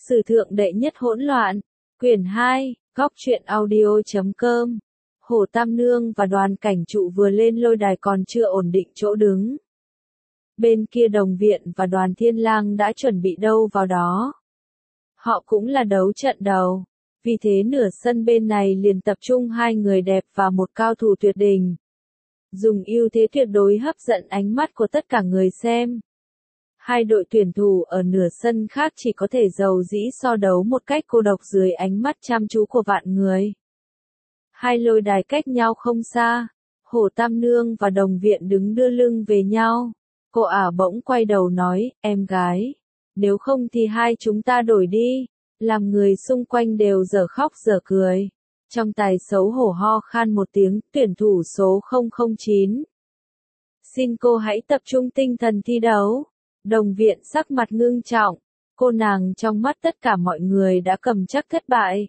Sử thượng đệ nhất hỗn loạn, quyển 2, góc truyện audio.com. Hồ Tam Nương và Đoàn Cảnh Trụ vừa lên lôi đài còn chưa ổn định chỗ đứng. Bên kia Đồng Viện và Đoàn Thiên Lang đã chuẩn bị đâu vào đó. Họ cũng là đấu trận đầu, vì thế nửa sân bên này liền tập trung hai người đẹp và một cao thủ tuyệt đỉnh. Dùng ưu thế tuyệt đối hấp dẫn ánh mắt của tất cả người xem. Hai đội tuyển thủ ở nửa sân khác chỉ có thể dầu dĩ so đấu một cách cô độc dưới ánh mắt chăm chú của vạn người. Hai lôi đài cách nhau không xa, Hồ Tam Nương và Đồng Viện đứng đưa lưng về nhau. Cô ả bỗng quay đầu nói, em gái, nếu không thì hai chúng ta đổi đi, làm người xung quanh đều dở khóc dở cười. Trong tài xấu hổ ho khan một tiếng, tuyển thủ số 009. Xin cô hãy tập trung tinh thần thi đấu. Đồng Viện sắc mặt ngưng trọng, cô nàng trong mắt tất cả mọi người đã cầm chắc thất bại.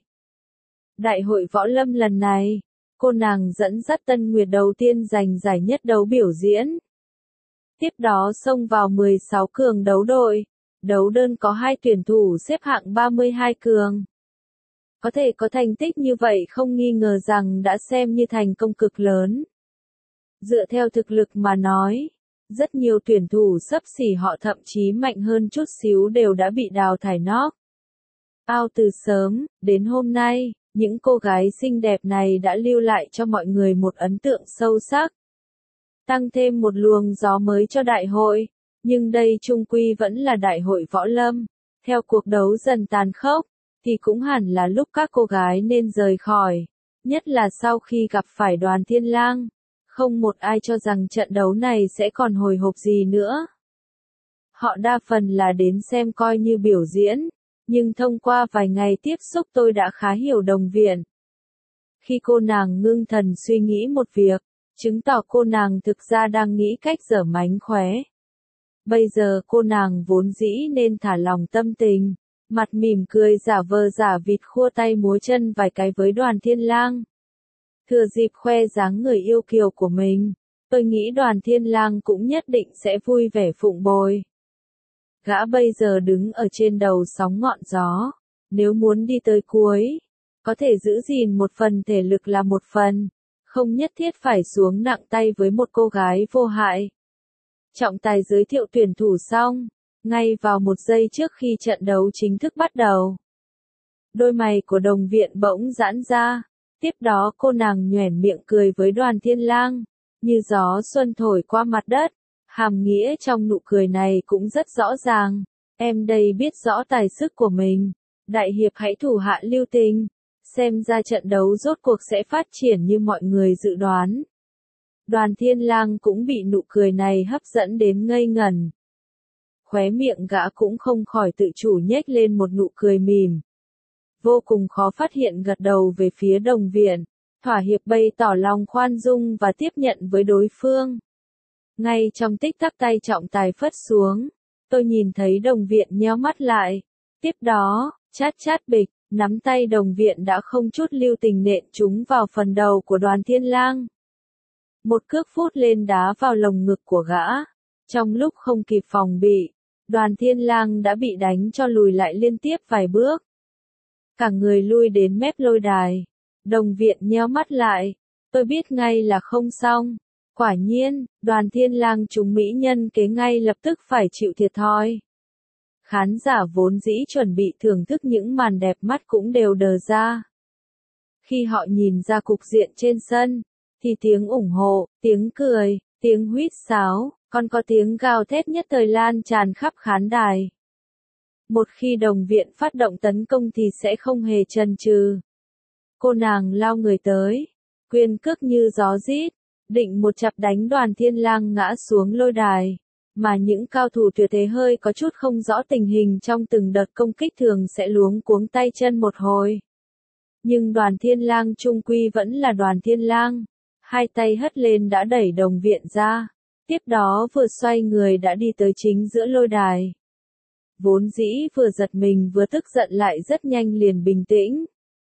Đại hội võ lâm lần này, cô nàng dẫn dắt Tân Nguyệt đầu tiên giành giải nhất đấu biểu diễn. Tiếp đó xông vào 16 cường đấu đội, đấu đơn có hai tuyển thủ xếp hạng 32 cường. Có thể có thành tích như vậy không nghi ngờ rằng đã xem như thành công cực lớn. Dựa theo thực lực mà nói, rất nhiều tuyển thủ xấp xỉ họ thậm chí mạnh hơn chút xíu đều đã bị đào thải knock out từ sớm. Đến hôm nay, những cô gái xinh đẹp này đã lưu lại cho mọi người một ấn tượng sâu sắc. Tăng thêm một luồng gió mới cho đại hội, nhưng đây chung quy vẫn là đại hội võ lâm. Theo cuộc đấu dần tàn khốc, thì cũng hẳn là lúc các cô gái nên rời khỏi, nhất là sau khi gặp phải Đoàn Thiên Lang. Không một ai cho rằng trận đấu này sẽ còn hồi hộp gì nữa. Họ đa phần là đến xem coi như biểu diễn, nhưng thông qua vài ngày tiếp xúc tôi đã khá hiểu Đồng Viện. Khi cô nàng ngưng thần suy nghĩ một việc, chứng tỏ cô nàng thực ra đang nghĩ cách giở mánh khóe. Bây giờ cô nàng vốn dĩ nên thả lòng tâm tình, mặt mỉm cười giả vờ giả vịt khua tay múa chân vài cái với Đoàn Thiên Lang. Thừa dịp khoe dáng người yêu kiều của mình, tôi nghĩ Đoàn Thiên Lang cũng nhất định sẽ vui vẻ phụng bồi. Gã bây giờ đứng ở trên đầu sóng ngọn gió, nếu muốn đi tới cuối, có thể giữ gìn một phần thể lực là một phần, không nhất thiết phải xuống nặng tay với một cô gái vô hại. Trọng tài giới thiệu tuyển thủ xong, ngay vào một giây trước khi trận đấu chính thức bắt đầu. Đôi mày của Đồng Viện bỗng giãn ra. Tiếp đó cô nàng nhoẻn miệng cười với Đoàn Thiên Lang, như gió xuân thổi qua mặt đất. Hàm nghĩa trong nụ cười này cũng rất rõ ràng. Em đây biết rõ tài sức của mình. Đại hiệp hãy thủ hạ lưu tình. Xem ra trận đấu rốt cuộc sẽ phát triển như mọi người dự đoán. Đoàn Thiên Lang cũng bị nụ cười này hấp dẫn đến ngây ngẩn. Khóe miệng gã cũng không khỏi tự chủ nhếch lên một nụ cười mỉm. Vô cùng khó phát hiện gật đầu về phía Đồng Viện, thỏa hiệp bày tỏ lòng khoan dung và tiếp nhận với đối phương. Ngay trong tích tắc tay trọng tài phất xuống, tôi nhìn thấy Đồng Viện nheo mắt lại. Tiếp đó, chát chát bịch, nắm tay Đồng Viện đã không chút lưu tình nện trúng vào phần đầu của Đoàn Thiên Lang. Một cước phút lên đá vào lồng ngực của gã. Trong lúc không kịp phòng bị, Đoàn Thiên Lang đã bị đánh cho lùi lại liên tiếp vài bước. Cả người lui đến mép lôi đài. Đồng Viện nheo mắt lại. Tôi biết ngay là không xong. Quả nhiên, Đoàn Thiên Lang chúng mỹ nhân kế ngay lập tức phải chịu thiệt thòi. Khán giả vốn dĩ chuẩn bị thưởng thức những màn đẹp mắt cũng đều đờ ra. Khi họ nhìn ra cục diện trên sân, thì tiếng ủng hộ, tiếng cười, tiếng huýt sáo, còn có tiếng gào thét nhất thời lan tràn khắp khán đài. Một khi Đồng Viện phát động tấn công thì sẽ không hề chần chừ. Cô nàng lao người tới, quyền cước như gió rít, định một chặp đánh Đoàn Thiên Lang ngã xuống lôi đài. Mà những cao thủ tuyệt thế hơi có chút không rõ tình hình trong từng đợt công kích thường sẽ luống cuống tay chân một hồi. Nhưng Đoàn Thiên Lang chung quy vẫn là Đoàn Thiên Lang. Hai tay hất lên đã đẩy Đồng Viện ra. Tiếp đó vừa xoay người đã đi tới chính giữa lôi đài. Vốn dĩ vừa giật mình vừa tức giận lại rất nhanh liền bình tĩnh.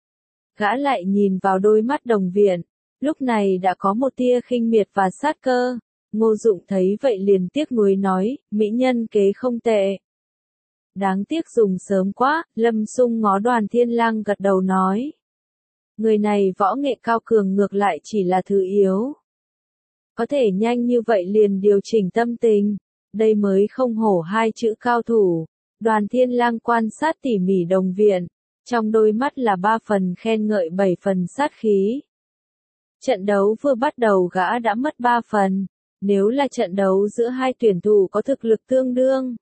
Gã lại nhìn vào đôi mắt Đồng Viện, lúc này đã có một tia khinh miệt và sát cơ. Ngô Dụng thấy vậy liền tiếc nuối nói, mỹ nhân kế không tệ. Đáng tiếc dùng sớm quá, Lâm Sung ngó Đoàn Thiên Lang gật đầu nói. Người này võ nghệ cao cường ngược lại chỉ là thứ yếu. Có thể nhanh như vậy liền điều chỉnh tâm tình, đây mới không hổ hai chữ cao thủ. Đoàn Thiên Lang quan sát tỉ mỉ Đồng Viện, trong đôi mắt là 3 phần khen ngợi 7 phần sát khí. Trận đấu vừa bắt đầu gã đã mất 3 phần, nếu là trận đấu giữa hai tuyển thủ có thực lực tương đương.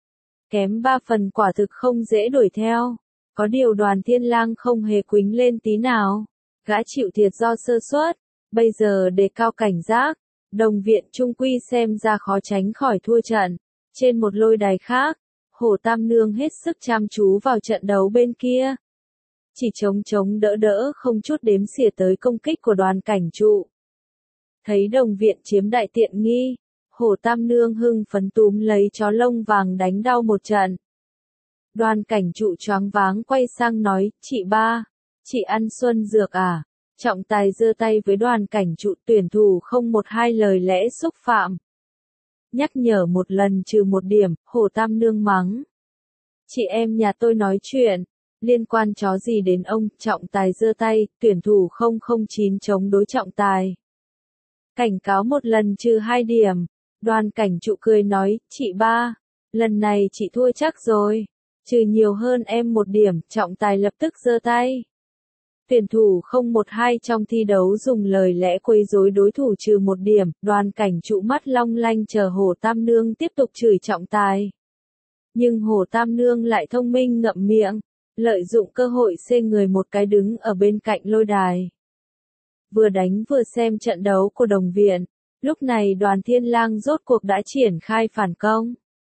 Kém 3 phần quả thực không dễ đuổi theo, có điều Đoàn Thiên Lang không hề quĩnh lên tí nào, gã chịu thiệt do sơ suất, bây giờ đề cao cảnh giác, Đồng Viện trung quy xem ra khó tránh khỏi thua trận. Trên một lôi đài khác, Hồ Tam Nương hết sức chăm chú vào trận đấu bên kia. Chỉ chống đỡ không chút đếm xỉa tới công kích của Đoàn Cảnh Trụ. Thấy Đồng Viện chiếm đại tiện nghi, Hồ Tam Nương hưng phấn túm lấy chó lông vàng đánh đau một trận. Đoàn Cảnh Trụ choáng váng quay sang nói, chị ba, chị ăn xuân dược à? Trọng tài giơ tay với Đoàn Cảnh Trụ, tuyển thủ không một hai lời lẽ xúc phạm. Nhắc nhở một lần trừ 1 điểm, Hồ Tam Nương mắng. Chị em nhà tôi nói chuyện, liên quan chó gì đến ông? Trọng tài giơ tay, tuyển thủ 009 chống đối trọng tài. Cảnh cáo một lần trừ 2 điểm, Đoàn Cảnh Trụ cười nói, chị ba, lần này chị thua chắc rồi, trừ nhiều hơn em 1 điểm, trọng tài lập tức giơ tay. Tuyển thủ 012 trong thi đấu dùng lời lẽ quấy rối đối thủ trừ 1 điểm, Đoàn Cảnh Trụ mắt long lanh chờ Hồ Tam Nương tiếp tục chửi trọng tài. Nhưng Hồ Tam Nương lại thông minh ngậm miệng, lợi dụng cơ hội xê người một cái đứng ở bên cạnh lôi đài. Vừa đánh vừa xem trận đấu của Đồng Viện, lúc này Đoàn Thiên Lang rốt cuộc đã triển khai phản công.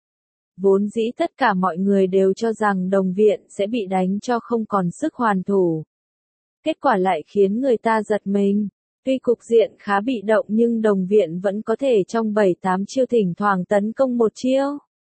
Vốn dĩ tất cả mọi người đều cho rằng Đồng Viện sẽ bị đánh cho không còn sức hoàn thủ. Kết quả lại khiến người ta giật mình. Tuy cục diện khá bị động nhưng Đồng Viện vẫn có thể trong 7-8 chiêu thỉnh thoảng tấn công một chiêu.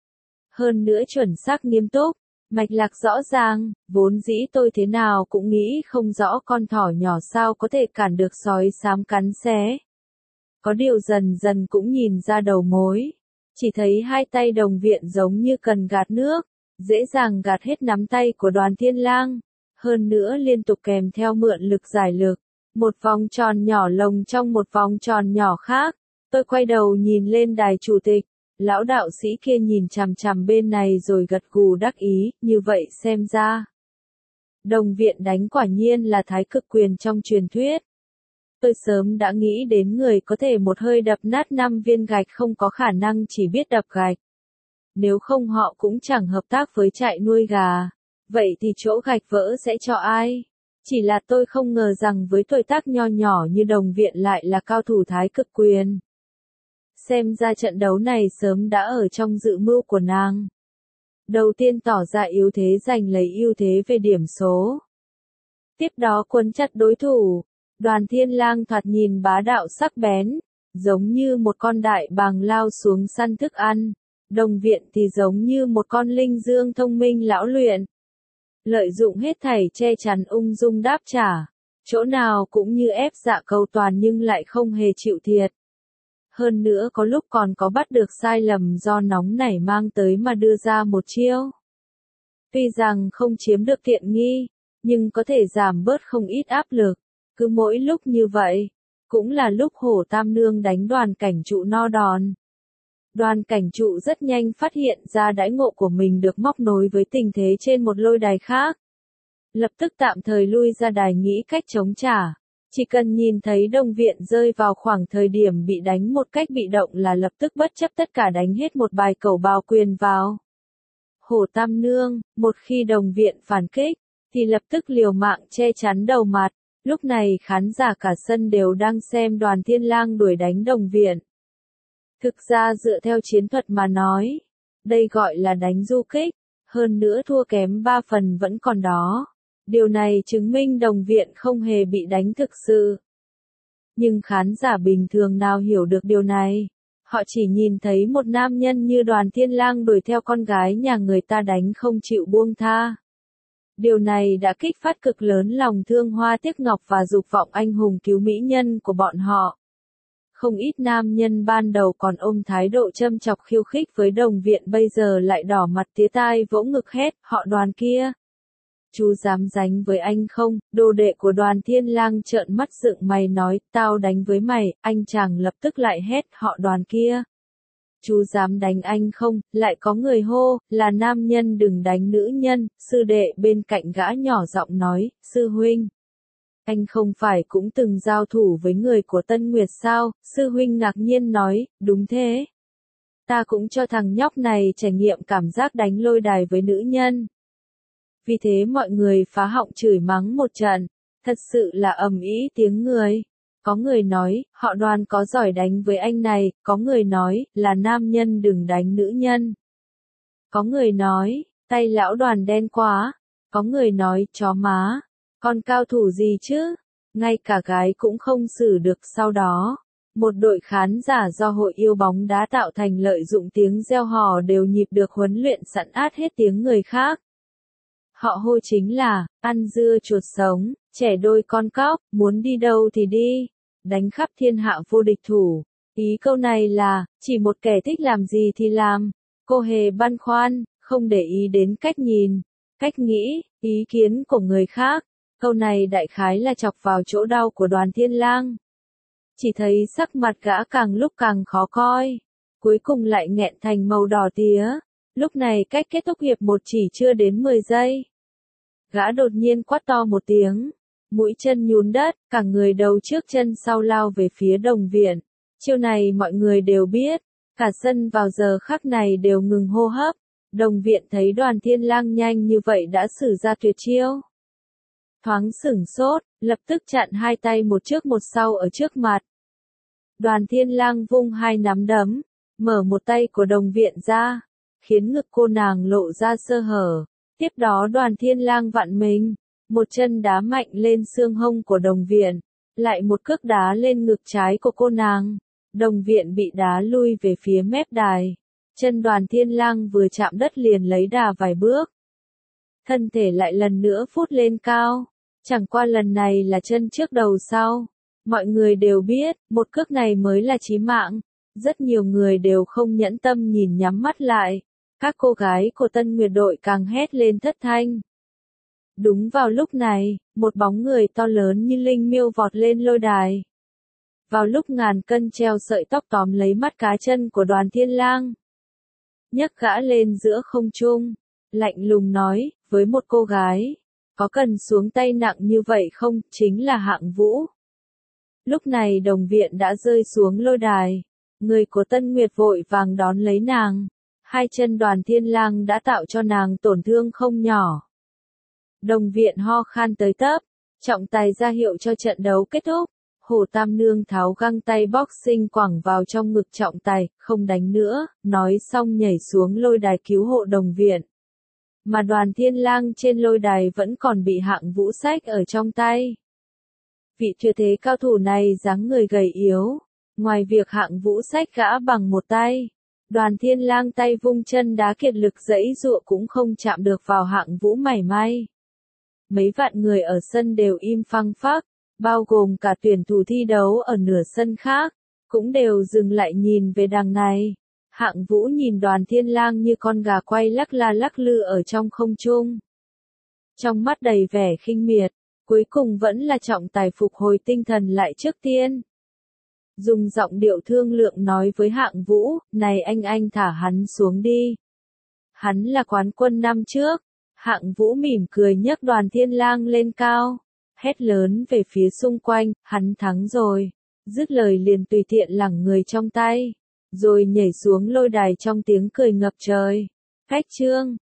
Hơn nữa chuẩn xác nghiêm túc, mạch lạc rõ ràng, vốn dĩ tôi thế nào cũng nghĩ không rõ con thỏ nhỏ sao có thể cản được sói xám cắn xé. Có điều dần dần cũng nhìn ra đầu mối. Chỉ thấy hai tay Đồng Viện giống như cần gạt nước, dễ dàng gạt hết nắm tay của Đoàn Thiên Lang. Hơn nữa liên tục kèm theo mượn lực giải lực, một vòng tròn nhỏ lồng trong một vòng tròn nhỏ khác. Tôi quay đầu nhìn lên đài chủ tịch, lão đạo sĩ kia nhìn chằm chằm bên này rồi gật gù đắc ý, như vậy xem ra. Đồng Viện đánh quả nhiên là thái cực quyền trong truyền thuyết. Tôi sớm đã nghĩ đến người có thể một hơi đập nát 5 viên gạch không có khả năng chỉ biết đập gạch. Nếu không họ cũng chẳng hợp tác với trại nuôi gà. Vậy thì chỗ gạch vỡ sẽ cho ai? Chỉ là tôi không ngờ rằng với tuổi tác nho nhỏ như Đồng Viện lại là cao thủ thái cực quyền. Xem ra trận đấu này sớm đã ở trong dự mưu của nàng. Đầu tiên tỏ ra yếu thế giành lấy ưu thế về điểm số. Tiếp đó quấn chặt đối thủ. Đoàn Thiên Lang thoạt nhìn bá đạo sắc bén, giống như một con đại bàng lao xuống săn thức ăn. Đồng Viện thì giống như một con linh dương thông minh lão luyện. Lợi dụng hết thảy che chắn ung dung đáp trả, chỗ nào cũng như ép dạ cầu toàn nhưng lại không hề chịu thiệt. Hơn nữa có lúc còn có bắt được sai lầm do nóng nảy mang tới mà đưa ra một chiêu. Tuy rằng không chiếm được tiện nghi, nhưng có thể giảm bớt không ít áp lực. Cứ mỗi lúc như vậy, cũng là lúc Hồ Tam Nương đánh Đoàn Cảnh Trụ no đòn. Đoàn Cảnh Trụ rất nhanh phát hiện ra đãi ngộ của mình được móc nối với tình thế trên một lôi đài khác. Lập tức tạm thời lui ra đài nghĩ cách chống trả. Chỉ cần nhìn thấy Đồng Viện rơi vào khoảng thời điểm bị đánh một cách bị động là lập tức bất chấp tất cả đánh hết một bài cẩu bào quyền vào. Hồ Tam Nương, một khi Đồng Viện phản kích, thì lập tức liều mạng che chắn đầu mặt. Lúc này khán giả cả sân đều đang xem Đoàn Thiên Lang đuổi đánh Đồng Viện. Thực ra dựa theo chiến thuật mà nói, đây gọi là đánh du kích, hơn nữa thua kém 3 phần vẫn còn đó. Điều này chứng minh Đồng Viện không hề bị đánh thực sự. Nhưng khán giả bình thường nào hiểu được điều này? Họ chỉ nhìn thấy một nam nhân như Đoàn Thiên Lang đuổi theo con gái nhà người ta đánh không chịu buông tha. Điều này đã kích phát cực lớn lòng thương hoa tiếc ngọc và dục vọng anh hùng cứu mỹ nhân của bọn họ. Không ít nam nhân ban đầu còn ôm thái độ châm chọc khiêu khích với đồng viện bây giờ lại đỏ mặt tía tai vỗ ngực hét, họ Đoàn kia. Chú dám đánh với anh không? Đồ đệ của Đoàn Thiên Lang trợn mắt dựng mày nói, tao đánh với mày, anh chàng lập tức lại hét, họ Đoàn kia. Chú dám đánh anh không? Lại có người hô, là nam nhân đừng đánh nữ nhân, sư đệ bên cạnh gã nhỏ giọng nói, sư huynh. Anh không phải cũng từng giao thủ với người của Tân Nguyệt sao? Sư huynh ngạc nhiên nói, đúng thế. Ta cũng cho thằng nhóc này trải nghiệm cảm giác đánh lôi đài với nữ nhân. Vì thế mọi người phá họng chửi mắng một trận, thật sự là ầm ĩ tiếng người. Có người nói, họ Đoàn có giỏi đánh với anh này, có người nói, là nam nhân đừng đánh nữ nhân. Có người nói, tay lão Đoàn đen quá, có người nói, chó má, con cao thủ gì chứ, ngay cả gái cũng không xử được. Sau đó, một đội khán giả do hội yêu bóng đá tạo thành lợi dụng tiếng reo hò đều nhịp được huấn luyện sẵn át hết tiếng người khác. Họ hô chính là, ăn dưa chuột sống, trẻ đôi con cóc, muốn đi đâu thì đi, đánh khắp thiên hạ vô địch thủ. Ý câu này là, chỉ một kẻ thích làm gì thì làm. Cô hề băn khoăn, không để ý đến cách nhìn, cách nghĩ, ý kiến của người khác. Câu này đại khái là chọc vào chỗ đau của Đoàn Thiên Lang. Chỉ thấy sắc mặt gã càng lúc càng khó coi, cuối cùng lại nghẹn thành màu đỏ tía. Lúc này cách kết thúc hiệp 1 chỉ chưa đến 10 giây. Gã đột nhiên quát to một tiếng, mũi chân nhún đất, cả người đầu trước chân sau lao về phía đồng viện. Chiêu này mọi người đều biết, cả sân vào giờ khắc này đều ngừng hô hấp. Đồng viện thấy Đoàn Thiên Lang nhanh như vậy đã sử ra tuyệt chiêu. Thoáng sửng sốt, lập tức chặn hai tay một trước một sau ở trước mặt. Đoàn Thiên Lang vung hai nắm đấm, mở một tay của đồng viện ra, khiến ngực cô nàng lộ ra sơ hở. Tiếp đó Đoàn Thiên Lang vặn mình, một chân đá mạnh lên xương hông của đồng viện, lại một cước đá lên ngực trái của cô nàng. Đồng viện bị đá lui về phía mép đài. Chân Đoàn Thiên Lang vừa chạm đất liền lấy đà vài bước. Thân thể lại lần nữa phút lên cao. Chẳng qua lần này là chân trước đầu sau. Mọi người đều biết, một cước này mới là chí mạng. Rất nhiều người đều không nhẫn tâm nhìn nhắm mắt lại. Các cô gái của Tân Nguyệt đội càng hét lên thất thanh. Đúng vào lúc này, một bóng người to lớn như linh miêu vọt lên lôi đài. Vào lúc ngàn cân treo sợi tóc tóm lấy mắt cá chân của Đoàn Thiên Lang. Nhấc gã lên giữa không trung, lạnh lùng nói, với một cô gái, có cần xuống tay nặng như vậy không, chính là Hạng Vũ. Lúc này đồng viện đã rơi xuống lôi đài, người của Tân Nguyệt vội vàng đón lấy nàng. Hai chân Đoàn Thiên Lang đã tạo cho nàng tổn thương không nhỏ. Đồng viện ho khan tới tấp, trọng tài ra hiệu cho trận đấu kết thúc. Hồ Tam Nương tháo găng tay boxing quẳng vào trong ngực trọng tài, không đánh nữa, nói xong nhảy xuống lôi đài cứu hộ đồng viện. Mà Đoàn Thiên Lang trên lôi đài vẫn còn bị Hạng Vũ xách ở trong tay. Vị tuyệt thế cao thủ này dáng người gầy yếu, ngoài việc Hạng Vũ xách gã bằng một tay, Đoàn Thiên Lang tay vung chân đá kiệt lực giãy giụa cũng không chạm được vào Hạng Vũ mảy may. Mấy vạn người ở sân đều im phăng phắc, bao gồm cả tuyển thủ thi đấu ở nửa sân khác, cũng đều dừng lại nhìn về đằng này. Hạng Vũ nhìn Đoàn Thiên Lang như con gà quay lắc la lắc lư ở trong không trung. Trong mắt đầy vẻ khinh miệt, cuối cùng vẫn là trọng tài phục hồi tinh thần lại trước tiên. Dùng giọng điệu thương lượng nói với Hạng Vũ, này anh thả hắn xuống đi. Hắn là quán quân năm trước. Hạng Vũ mỉm cười nhấc Đoàn Thiên Lang lên cao, hét lớn về phía xung quanh, hắn thắng rồi. Dứt lời liền tùy tiện lẳng người trong tay, rồi nhảy xuống lôi đài trong tiếng cười ngập trời. Cách chương